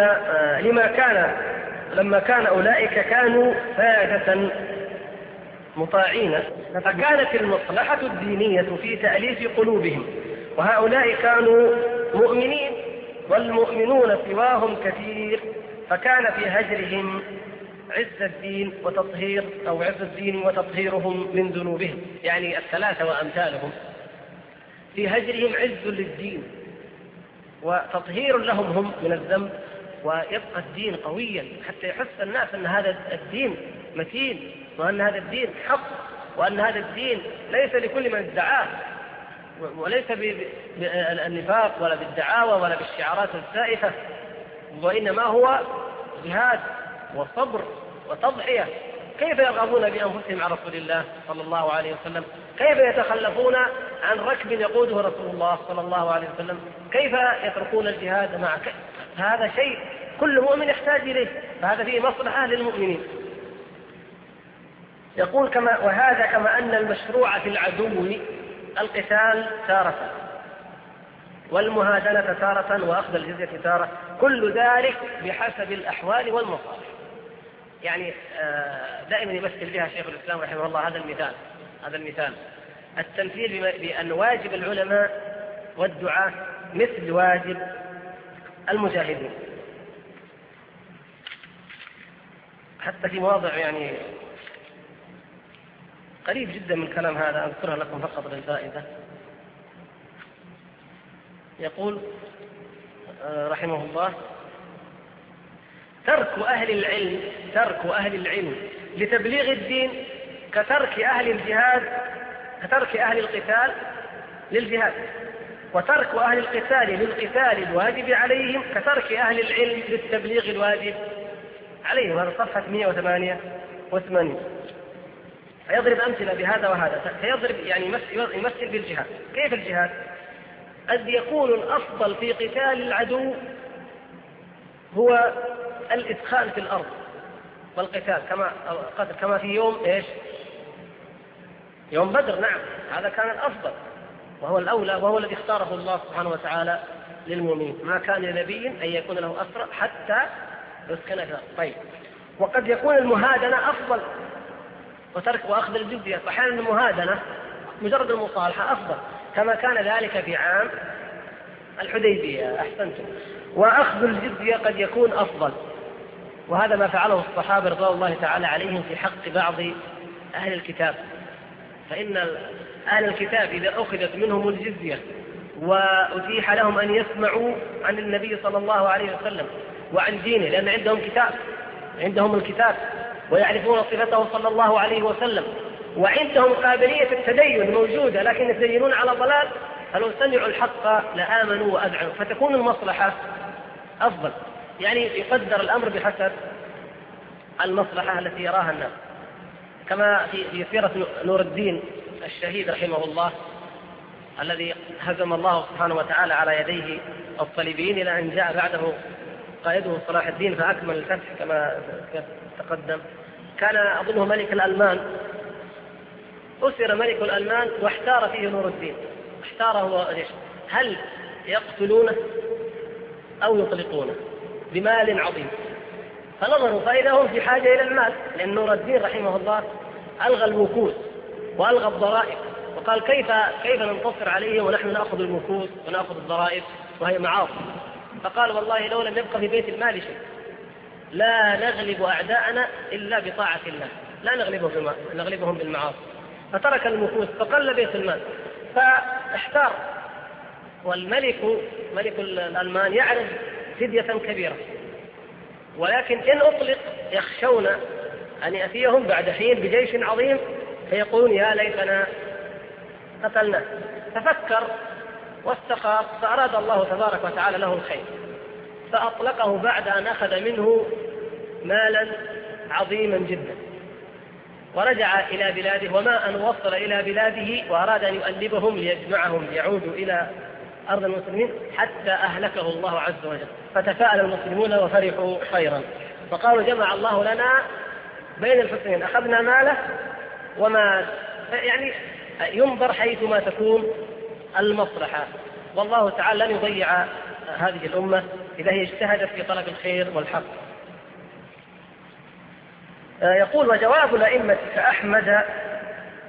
لما كان أولئك كانوا فائدة مطاعين، فكانت المصلحة الدينية في تأليف قلوبهم، وهؤلاء كانوا مؤمنين والمؤمنون سواهم كثير، فكان في هجرهم عز الدين وتطهير أو عز الدين وتطهيرهم من ذنوبهم، يعني الثلاثة وأمثالهم في هجرهم عز للدين وتطهير لهم هم من الذنب، ويبقى الدين قويا حتى يحس الناس أن هذا الدين متين، وأن هذا الدين حق، وأن هذا الدين ليس لكل من ادعاه، وليس بالنفاق ولا بالدعاوى ولا بالشعارات الزائفة، وإنما هو جهاد وصبر وتضحية. كيف يرغبون بأنفسهم عن رسول الله صلى الله عليه وسلم؟ كيف يتخلفون عن ركب يقوده رسول الله صلى الله عليه وسلم؟ كيف يتركون الجهاد معه؟ هذا شيء كل مؤمن يحتاج إليه، فهذا فيه مصلحة للمؤمنين. يقول وهذا كما أن المشروع في العدو القتال تارة، والمهادنة تارة، وأخذ الجزية تارة، كل ذلك بحسب الأحوال والمصالح. يعني دائما يمثل بها شيخ الإسلام رحمه الله هذا المثال التمثيل بأن واجب العلماء والدعاة مثل واجب المجاهدين. حتى في مواضع يعني قريب جدا من كلام هذا أذكرها لكم فقط للفائدة. يقول رحمه الله: ترك أهل العلم لتبليغ الدين كترك أهل القتال للجهاد، وترك أهل القتال للقتال الواجب عليهم كترك أهل العلم للتبليغ الواجب عليهم. هذا صفحة 188. فيضرب أمثلة بهذا وهذا، فيضرب يعني يمثل بالجهاد. كيف الجهاد؟ أن يكون الأفضل في قتال العدو هو الإدخال في الأرض والقتال، كما في يوم يوم بدر. نعم، هذا كان الأفضل وهو الأولى، وهو الذي اختاره الله سبحانه وتعالى للمؤمنين. ما كان لنبي أن يكون له أسرى حتى يسكن في الأرض. طيب، وقد يكون المهادنة أفضل وأخذ الجزية، فحال المهادنة مجرد المصالحة أفضل، كما كان ذلك في عام الحديبية. أحسنتم. وأخذ الجزية قد يكون أفضل، وهذا ما فعله الصحابة رضي الله تعالى عليهم في حق بعض أهل الكتاب. فإن أهل الكتاب إذا أخذت منهم الجزية وأتيح لهم أن يسمعوا عن النبي صلى الله عليه وسلم وعن دينه، لأن عندهم الكتاب ويعرفون صفته صلى الله عليه وسلم، وعندهم قابلية التدين موجودة، لكن يتدينون على ضلال، فلو سمعوا الحق لآمنوا وأذعنوا، فتكون المصلحة أفضل. يعني يقدر الأمر بحسب المصلحة التي يراها الناس، كما في سيرة نور الدين الشهيد رحمه الله الذي هزم الله سبحانه وتعالى على يديه الصليبيين إلى أن جاء بعده قائده صلاح الدين فأكمل الفتح كما تقدم. كان أظنه ملك الألمان، أسر ملك الألمان واحتار فيه نور الدين. احتار هو هل يقتلونه أو يطلقونه بمال عظيم، فنظروا فإذا هم في حاجة إلى المال، لأن نور الدين رحمه الله ألغى المكوس وألغى الضرائب، وقال كيف ننتصر عليه ونحن نأخذ المكوس ونأخذ الضرائب وهي معاصي. فقال والله لو لم يبقى في بيت المال شيء لا نغلب أعداءنا إلا بطاعة الله، لا نغلبهم بالمعاصي. فترك المكوس فقل بيت المال، فاحتار. والملك ملك الألمان يعرف فدية كبيرة، ولكن إن أطلق يخشون أن يأتيهم بعد حين بجيش عظيم فيقولون يا ليتنا قتلنا. تفكر واستخار، فأراد الله تبارك وتعالى له الخير، فأطلقه بعد أن أخذ منه مالا عظيما جدا، ورجع إلى بلاده. وما أن وصل إلى بلاده وأراد أن يؤلبهم ليجمعهم ليعودوا إلى أرض المسلمين حتى أهلكه الله عز وجل. فتفاءل المسلمون وفرحوا خيرا، فقالوا جمع الله لنا بين الحسنين، أخذنا ماله وما يعني ينظر حيثما تكون المصلحة. والله تعالى لن يضيع هذه الأمة إذا هي اجتهدت في طلب الخير والحق. يقول وجواب الأئمة كأحمد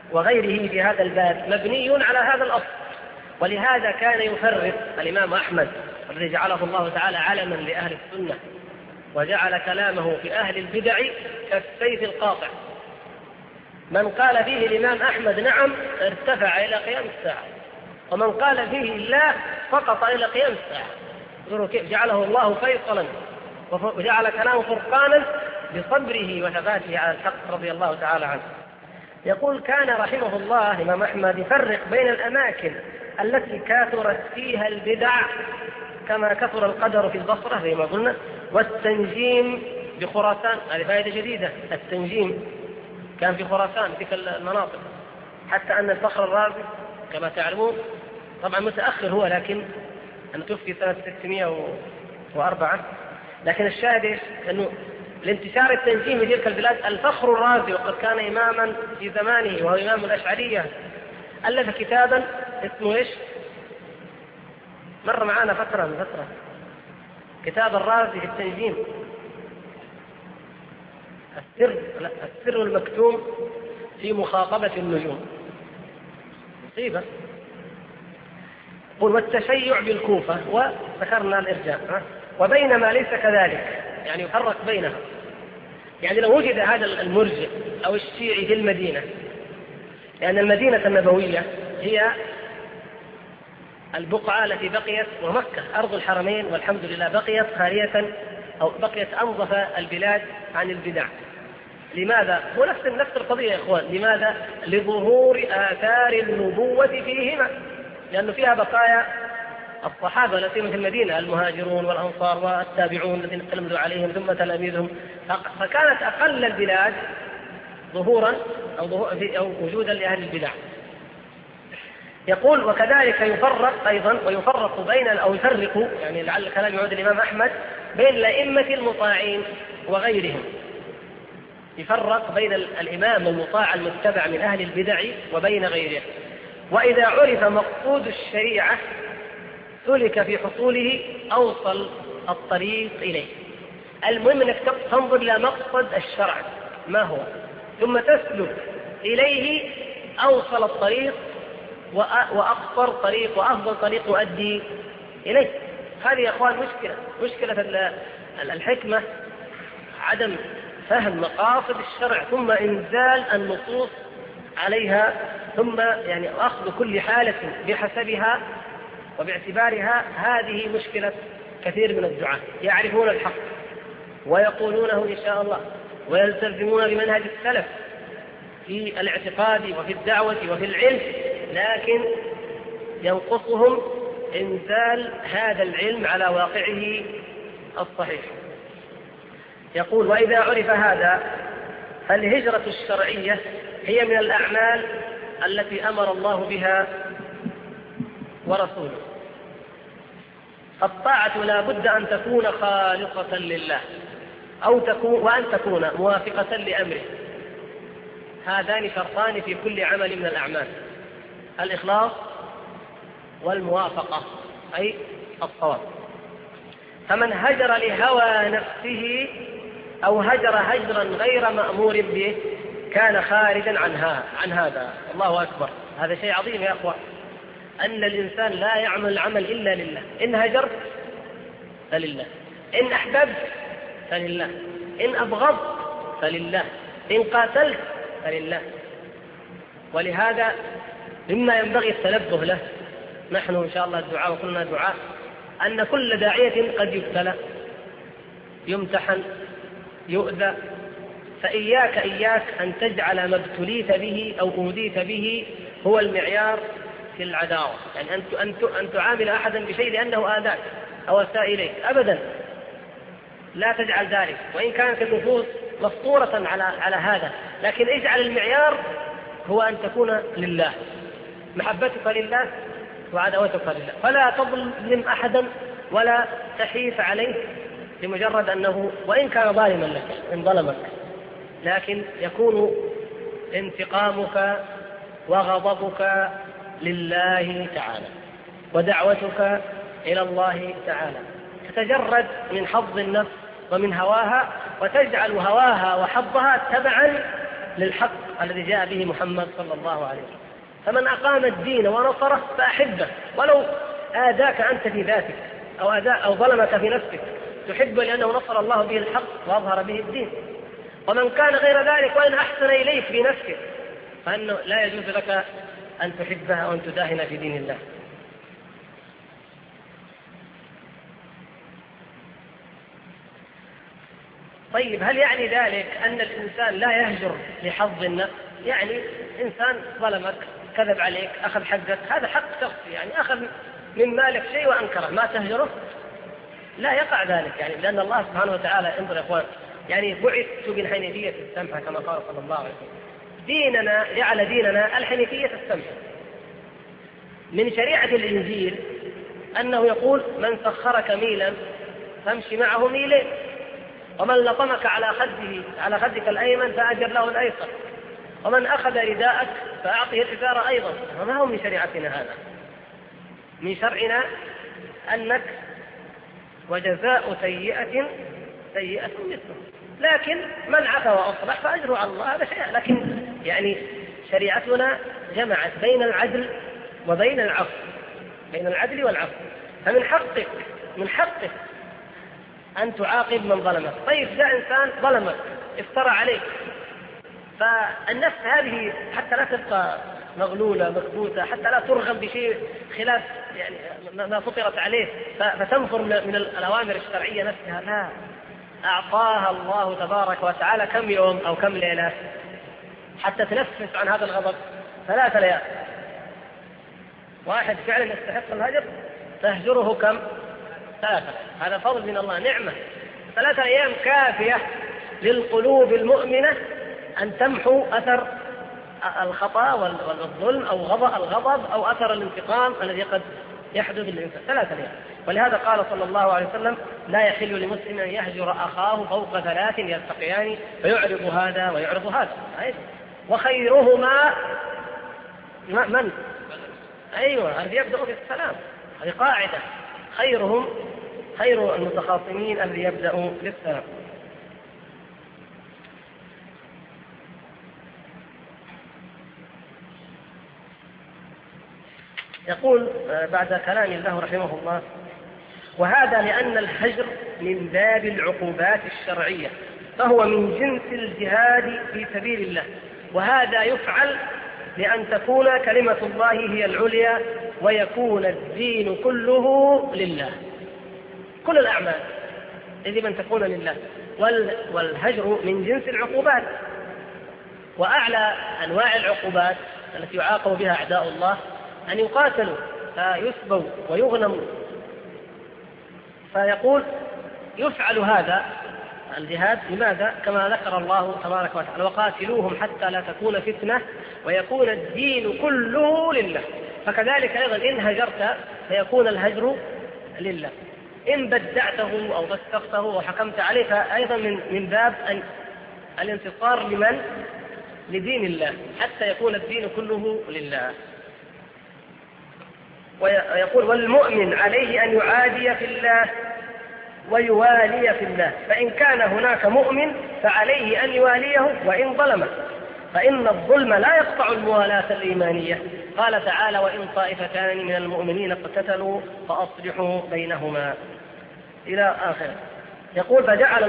وغيره في هذا الباب مبني على هذا الأصل. ولهذا كان يفرق الإمام أحمد الذي جعله الله تعالى علما لأهل السنة وجعل كلامه في أهل البدع كالسيف القاطع. من قال فيه الإمام أحمد نعم ارتفع إلى قيام الساعة، ومن قال فيه لا سقط إلى قيام الساعة. انظروا كيف جعله الله فيصلا وجعل كلامه فرقانا بصبره وثباته على الحق رضي الله تعالى عنه. يقول كان رحمه الله الإمام أحمد يفرق بين الأماكن التي كثرت فيها البدع كما كثر القدر في البصرة زي ما قلنا، والتنجيم بخراسان. هذه فائدة جديدة، التنجيم كان في خراسان تلك المناطق، حتى أن الفخر الرازي كما تعلمون طبعا متأخر هو، لكن أنه توفي سنة 604. لكن الشاهد أنه لانتشار التنجيم في تلك البلاد الفخر الرازي وقد كان إماما في زمانه وهو إمام الأشعرية ألف كتابا اسمه إيش؟ مر معنا فترة من فترة، كتاب الرازي في التنجيم، السر المكتوم في مخاطبة النجوم. مصيبة. قل والتشيع بالكوفة، وذكرنا الإرجاء. وبينما ليس كذلك، يعني يفرق بينها. يعني لو وجد هذا المرجئ أو الشيعي في المدينة، لأن المدينة النبوية هي البقعة التي بقيت، ومكة أرض الحرمين والحمد لله بقيت خالية أو بقيت أنظف البلاد عن البدع. لماذا؟ ونفس القضية يا إخوان. لماذا؟ لظهور آثار النبوة فيهما، لأنه فيها بقايا الصحابة الذين في المدينة، المهاجرون والأنصار والتابعون الذين تلمذوا عليهم ثم تلاميذهم، فكانت أقل البلاد ظهورا أو وجودا لأهل البدع. يقول وكذلك يفرق أيضا، ويفرق بين أو يفرق، يعني لعل كلام يعود الإمام أحمد، بين الأئمة المطاعين وغيرهم. يفرق بين الإمام المطاع المتبع من أهل البدع وبين غيره. وإذا عرف مقصود الشريعة سلك في حصوله أوصل الطريق إليه. المهم أنك تنظر إلى مقصد الشرع ما هو، ثم تسلك إليه أوصل الطريق وأقصر طريق وأفضل طريق يؤدي إليه. هذه يا أخوان مشكلة الحكمة، عدم فهم مقاصد الشرع ثم إنزال النصوص عليها، ثم يعني أخذ كل حالة بحسبها وباعتبارها. هذه مشكلة كثير من الدعاة، يعرفون الحق ويقولونه إن شاء الله ويلتزمون بمنهج السلف في الاعتقاد وفي الدعوة وفي العلم، لكن ينقصهم إنزال هذا العلم على واقعه الصحيح. يقول وإذا عرف هذا فالهجرة الشرعية هي من الأعمال التي أمر الله بها ورسوله. الطاعة لا بد أن تكون خالصة لله وأن تكون موافقة لأمره. هذان شرطان في كل عمل من الأعمال، الإخلاص والموافقة أي الصواب. فمن هجر لهوى نفسه أو هجر هجرا غير مأمور به كان خارجا عن هذا. الله أكبر، هذا شيء عظيم يا أخوة، أن الإنسان لا يعمل العمل إلا لله. إن هجرت فلله، إن أحببت فلله، إن أبغضت فلله، إن قاتلت فلله. ولهذا مما ينبغي التنبه له نحن إن شاء الله الدعاء وكلنا دعاء، أن كل داعية قد يبتلى، يمتحن، يؤذى. فإياك أن تجعل ما ابتليت به أو أوذيت به هو المعيار في العداوة، يعني أن تعامل أحدا بشيء لأنه آذاك أو أساء إليك، أبدا لا تجعل ذلك، وإن كانت النفوس مفطورة على هذا، لكن اجعل المعيار هو أن تكون لله، محبتك لله وعداوتك لله. فلا تظلم أحدا ولا تحيف عليه لمجرد أنه وإن كان ظالما لك إن ظلمك، لكن يكون انتقامك وغضبك لله تعالى ودعوتك إلى الله تعالى. تتجرد من حظ النفس ومن هواها، وتجعل هواها وحظها تبعا للحق الذي جاء به محمد صلى الله عليه وسلم. فمن أقام الدين ونصره فأحبه ولو آذاك أنت في ذاتك أو ظلمك في نفسك، تحبه لأنه نصر الله به الحق وأظهر به الدين. ومن كان غير ذلك وإن أحسن إليك في نفسك فإنه لا يجوز لك أن تحبه وأن تداهن في دين الله. طيب، هل يعني ذلك أن الإنسان لا يهجر لحظ النفس؟ يعني إنسان ظلمك، كذب عليك، أخذ حقك، هذا حق شخصي، يعني أخذ من مالك شيء وأنكره، ما تهجره؟ لا يقع ذلك، يعني لأن الله سبحانه وتعالى، انظر يا إخوان، يعني بعثت بالحنيفية السمحة كما قال صلى الله عليه وسلم. ديننا جعل ديننا الحنيفية السمحة. من شريعة الإنجيل أنه يقول: من سخرك ميلا فامشي معه ميلين، ومن لطمك على خدك الأيمن فأجر له الأيسر، ومن أخذ رداءك فأعطيه الإزار أيضا. وما هو من شريعتنا هذا؟ من شرعنا أنك وجزاء سيئة سيئة مثله، لكن من عفا وأصلح فأجره على الله، هذا شيء. لكن يعني شريعتنا جمعت بين العدل وبين العفو، بين العدل والعفو. فمن حقك أن تعاقب من ظلمك. طيب، جاء إنسان ظلمك، افترى عليك، فالنفس هذه حتى لا تبقى مغلولة مكبوتة، حتى لا ترغم بشيء خلاف يعني ما فطرت عليه فتنفر من الأوامر الشرعية نفسها، لا، أعطاها الله تبارك وتعالى كم يوم أو كم ليلة حتى تنفس عن هذا الغضب؟ 3 ليال. واحد فعلا يستحق الهجر تهجره كم؟ 3. هذا فضل من الله، نعمة. 3 أيام كافية للقلوب المؤمنة أن تمحو أثر الخطأ والظلم أو الغضب أو أثر الانتقام الذي قد يحدث للإنسان. 3 أيام. ولهذا قال صلى الله عليه وسلم: لا يحل لمسلم أن يهجر أخاه فوق 3 يلتقيان فيعرض هذا ويعرض هذا. وخيرهما من؟ أيوة، الذي يبدأ في السلام. هذه قاعدة: خير المتخاصمين الذي يبدأ بالسلام. يقول بعد كلام الله رحمه الله: وهذا لأن الهجر من باب العقوبات الشرعية، فهو من جنس الجهاد في سبيل الله، وهذا يفعل لأن تكون كلمة الله هي العليا ويكون الدين كله لله. كل الأعمال يجب أن تكون لله، والهجر من جنس العقوبات، وأعلى أنواع العقوبات التي يعاقب بها أعداء الله أن يقاتلوا فيسبوا ويغنموا. فيقول: يفعل هذا الجهاد لماذا؟ كما ذكر الله تبارك وتعالى: وقاتلوهم حتى لا تكون فتنة ويكون الدين كله لله. فكذلك أيضا إن هجرت فيكون الهجر لله، إن بدعته أو فسقته وحكمت عليه فأيضا من باب الانتصار لمن؟ لدين الله، حتى يكون الدين كله لله. ويقول: والمؤمن عليه أن يعادي في الله ويوالي في الله، فإن كان هناك مؤمن فعليه أن يواليه وإن ظلمه، فإن الظلم لا يقطع الموالاة الإيمانية. قال تعالى: وإن طائفتان من المؤمنين اقتتلوا فأصلحوا بينهما، إلى آخره. يقول: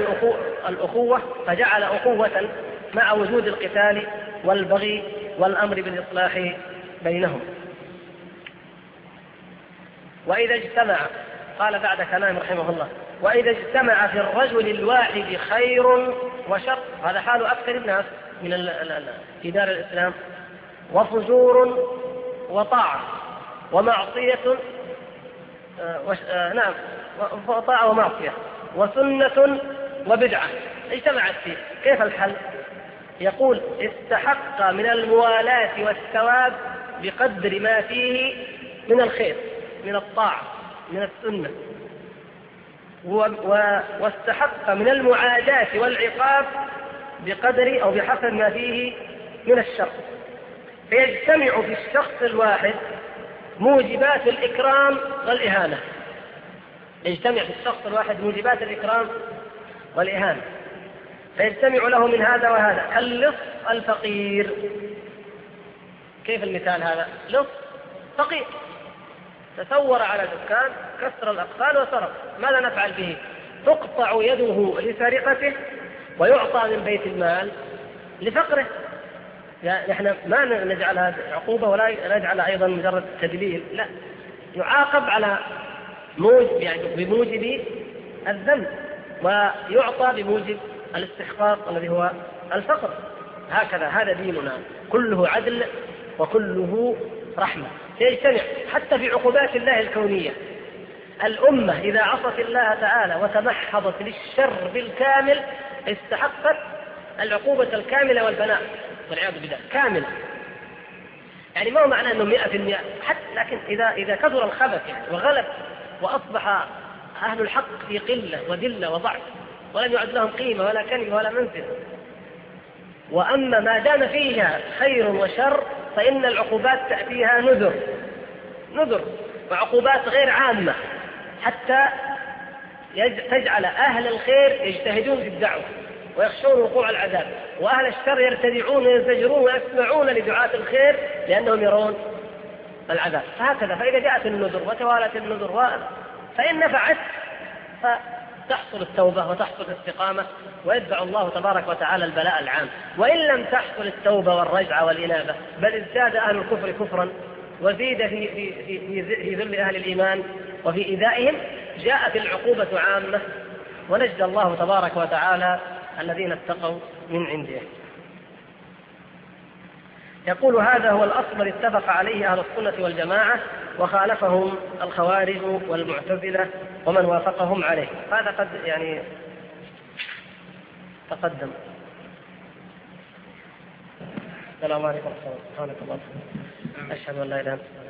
فجعل أخوة مع وجود القتال والبغي والأمر بالإصلاح بينهم. وإذا اجتمع، قال بعد كلام رحمه الله: وإذا اجتمع في الرجل الواحد خير وشر، هذا حال أكثر الناس في دار الإسلام، وفجور وطاعة ومعصية، طاعة ومعصية وسنة وبدعة، اجتمعت فيه، كيف الحل؟ يقول: استحق من الموالاة والثواب بقدر ما فيه من الخير، من الطاعة، من السنة، واستحق من المعاداة والعقاب بقدر أو بحسب ما فيه من الشر. فيجتمع في الشخص الواحد موجبات الإكرام والإهانة، يجتمع في الشخص الواحد موجبات الإكرام والإهانة، فيجتمع له من هذا وهذا، كاللص الفقير. كيف المثال هذا؟ لص فقير تثور على دكان، كسر الأقفال وسرق، ماذا نفعل به؟ تقطع يده لسرقته ويعطى من بيت المال لفقره. يعني نحن ما نجعلها عقوبة ولا نجعلها أيضا مجرد تدليل، لا، يعاقب على بموجب الذنب ويعطى بموجب الاستحقاق الذي هو الفقر. هكذا هذا ديننا كله عدل وكله رحمة، يجتمع حتى في عقوبات الله الكونية. الأمة إذا عصت الله تعالى وتمحضت للشر بالكامل استحقت العقوبة الكاملة والبناء والعياذ بالله كاملة. يعني ما هو معنى أنه 100%، حتى لكن إذا كثر الخبث يعني وغلب وأصبح أهل الحق في قلة وذلة وضعف ولم يعد لهم قيمة ولا كلمة ولا منزل. وأما ما دام فيها خير وشر فإن العقوبات تأتيها نذر وعقوبات غير عامة حتى تجعل أهل الخير يجتهدون في الدعوة ويخشون وقوع العذاب، وأهل الشر يرتدعون ويزجرون ويسمعون لدعاة الخير لأنهم يرون العذاب. فهكذا فإذا جاءت النذر وتوالت النذر فإن نفعت فتحصل التوبة وتحصل الاستقامة ويدفع الله تبارك وتعالى البلاء العام. وإن لم تحصل التوبة والرجعة والإنابة بل ازداد أهل الكفر كفرا وزيد في ذل أهل الإيمان وفي إيذائهم، جاءت العقوبة عامة ونجد الله تبارك وتعالى الذين اتقوا من عنده. يقول هذا هو الأصل الذي اتفق عليه أهل السنة والجماعة وخالفهم الخوارج والمعتزلة ومن وافقهم عليه. هذا قد يعني تقدم. السلام عليكم ورحمة الله وبركاته. أشهد أن لا إله إلا الله.